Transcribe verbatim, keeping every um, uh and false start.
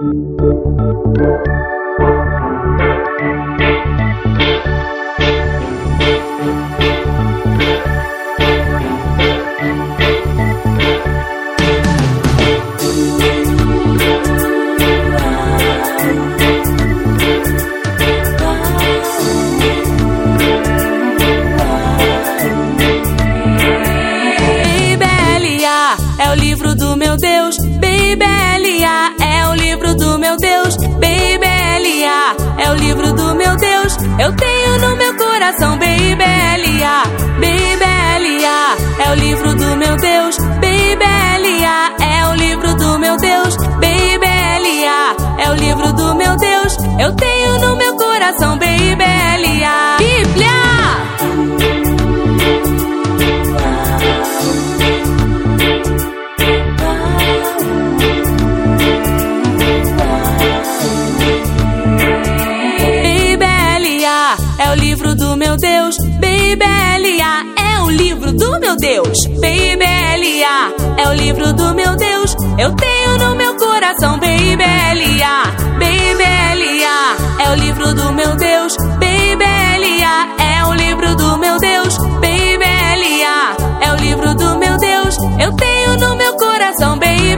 É o livro do meu Deus, Bíblia. É o livro do meu Deus, Bíblia. É o livro do meu Deus, eu tenho no meu coração, Bíblia. Bíblia. É o livro do meu Deus, Bíblia. É o livro do meu Deus, Bíblia. É o livro do meu Deus, eu tenho no meu coração, Bíblia. Bíblia. É o livro do meu Deus, Bíblia. É o livro do meu Deus, Bíblia. É o livro do meu Deus, eu tenho no meu coração, Bíblia. Bíblia. É o livro do meu Deus, Bíblia. É o livro do meu Deus, Bíblia. É o livro do meu Deus, eu tenho no meu coração, Bíblia.